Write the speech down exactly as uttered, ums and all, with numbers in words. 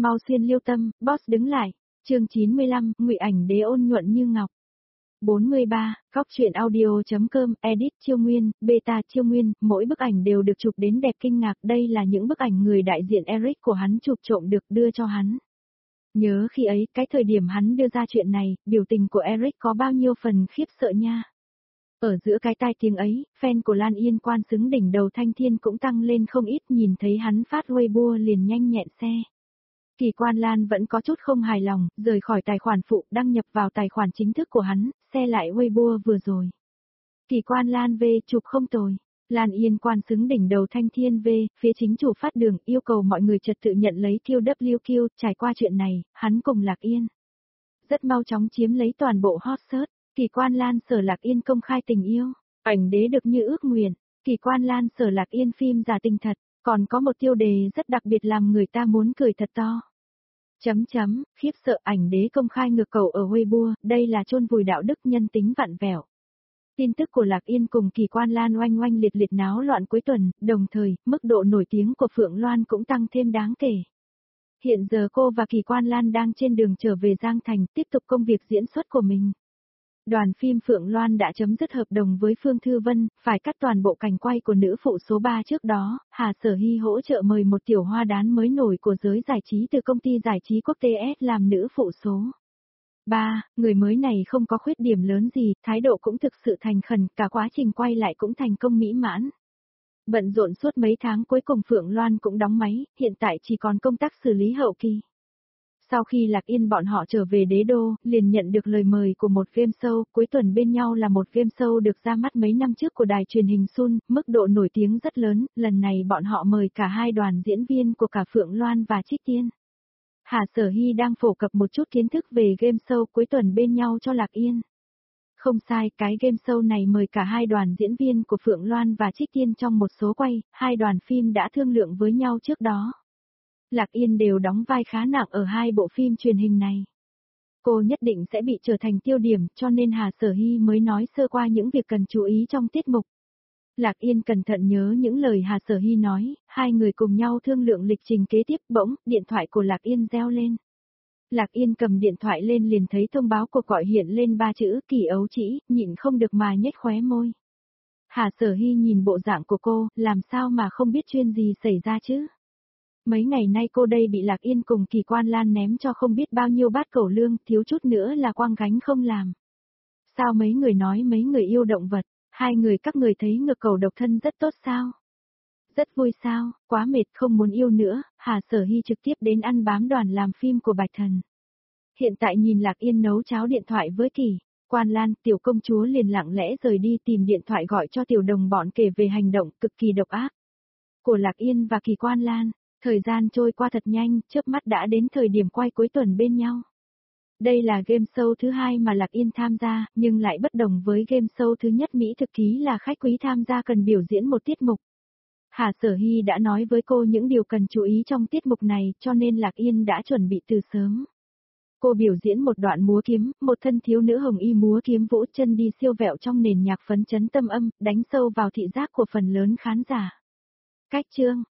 Mau xuyên liêu tâm, boss đứng lại. Chương chín mươi lăm, Ngụy Ảnh Đế ôn nhuận như ngọc. bốn mươi ba, Góc truyện audio.com, edit Chiêu Nguyên, beta Chiêu Nguyên, mỗi bức ảnh đều được chụp đến đẹp kinh ngạc, đây là những bức ảnh người đại diện Eric của hắn chụp trộm được đưa cho hắn. Nhớ khi ấy, cái thời điểm hắn đưa ra chuyện này, biểu tình của Eric có bao nhiêu phần khiếp sợ nha. Ở giữa cái tai tiếng ấy, fan của Lan Yên Quan xứng đỉnh đầu Thanh Thiên cũng tăng lên không ít, nhìn thấy hắn phát Weibo liền nhanh nhẹn xe. Kỳ Quan Lan vẫn có chút không hài lòng, rời khỏi tài khoản phụ, đăng nhập vào tài khoản chính thức của hắn, xe lại Weibo vừa rồi. Kỳ Quan Lan V chụp không tồi. Lan Yên Quan xứng đỉnh đầu Thanh Thiên V, phía chính chủ phát đường, yêu cầu mọi người trật tự nhận lấy Q W Q, trải qua chuyện này, hắn cùng Lạc Yên rất mau chóng chiếm lấy toàn bộ hot search. Kỳ Quan Lan Sở Lạc Yên công khai tình yêu, ảnh đế được như ước nguyện. Kỳ Quan Lan Sở Lạc Yên phim giả tình thật, còn có một tiêu đề rất đặc biệt làm người ta muốn cười thật to. Chấm chấm, khiếp sợ, ảnh đế công khai ngược cầu ở Weibo, đây là chôn vùi đạo đức nhân tính vặn vẹo. Tin tức của Lạc Yên cùng Kỳ Quan Lan oanh oanh liệt liệt náo loạn cuối tuần, đồng thời, mức độ nổi tiếng của Phượng Loan cũng tăng thêm đáng kể. Hiện giờ cô và Kỳ Quan Lan đang trên đường trở về Giang Thành, tiếp tục công việc diễn xuất của mình. Đoàn phim Phượng Loan đã chấm dứt hợp đồng với Phương Thư Vân, phải cắt toàn bộ cảnh quay của nữ phụ số ba trước đó, Hà Sở Hy hỗ trợ mời một tiểu hoa đán mới nổi của giới giải trí từ công ty giải trí quốc tế S làm nữ phụ số ba, người mới này không có khuyết điểm lớn gì, thái độ cũng thực sự thành khẩn, cả quá trình quay lại cũng thành công mỹ mãn. Bận rộn suốt mấy tháng cuối cùng Phượng Loan cũng đóng máy, hiện tại chỉ còn công tác xử lý hậu kỳ. Sau khi Lạc Yên bọn họ trở về đế đô, liền nhận được lời mời của một game show, cuối tuần bên nhau là một game show được ra mắt mấy năm trước của đài truyền hình Sun, mức độ nổi tiếng rất lớn, lần này bọn họ mời cả hai đoàn diễn viên của cả Phượng Loan và Trích Tiên. Hà Sở Hy đang phổ cập một chút kiến thức về game show cuối tuần bên nhau cho Lạc Yên. Không sai, cái game show này mời cả hai đoàn diễn viên của Phượng Loan và Trích Tiên trong một số quay, hai đoàn phim đã thương lượng với nhau trước đó. Lạc Yên đều đóng vai khá nặng ở hai bộ phim truyền hình này. Cô nhất định sẽ bị trở thành tiêu điểm, cho nên Hà Sở Hy mới nói sơ qua những việc cần chú ý trong tiết mục. Lạc Yên cẩn thận nhớ những lời Hà Sở Hy nói, hai người cùng nhau thương lượng lịch trình kế tiếp, bỗng, điện thoại của Lạc Yên reo lên. Lạc Yên cầm điện thoại lên liền thấy thông báo cuộc gọi hiện lên ba chữ Kỳ Ấu Trĩ, nhịn không được mà nhếch khóe môi. Hà Sở Hy nhìn bộ dạng của cô, làm sao mà không biết chuyện gì xảy ra chứ? Mấy ngày nay cô đây bị Lạc Yên cùng Kỳ Quan Lan ném cho không biết bao nhiêu bát cẩu lương, thiếu chút nữa là quăng gánh không làm. Sao mấy người nói mấy người yêu động vật, hai người các người thấy ngược cầu độc thân rất tốt sao? Rất vui sao, quá mệt không muốn yêu nữa, Hà Sở Hy trực tiếp đến ăn bám đoàn làm phim của Bạch Thần. Hiện tại nhìn Lạc Yên nấu cháo điện thoại với Kỳ Quan Lan, tiểu công chúa liền lặng lẽ rời đi tìm điện thoại gọi cho tiểu đồng bọn kể về hành động cực kỳ độc ác của Lạc Yên và Kỳ Quan Lan. Thời gian trôi qua thật nhanh, chớp mắt đã đến thời điểm quay cuối tuần bên nhau. Đây là game show thứ hai mà Lạc Yên tham gia, nhưng lại bất đồng với game show thứ nhất Mỹ Thực Ký là khách quý tham gia cần biểu diễn một tiết mục. Hà Sở Hy đã nói với cô những điều cần chú ý trong tiết mục này, cho nên Lạc Yên đã chuẩn bị từ sớm. Cô biểu diễn một đoạn múa kiếm, một thân thiếu nữ hồng y múa kiếm vỗ chân đi siêu vẹo trong nền nhạc phấn chấn tâm âm, đánh sâu vào thị giác của phần lớn khán giả. Cách chương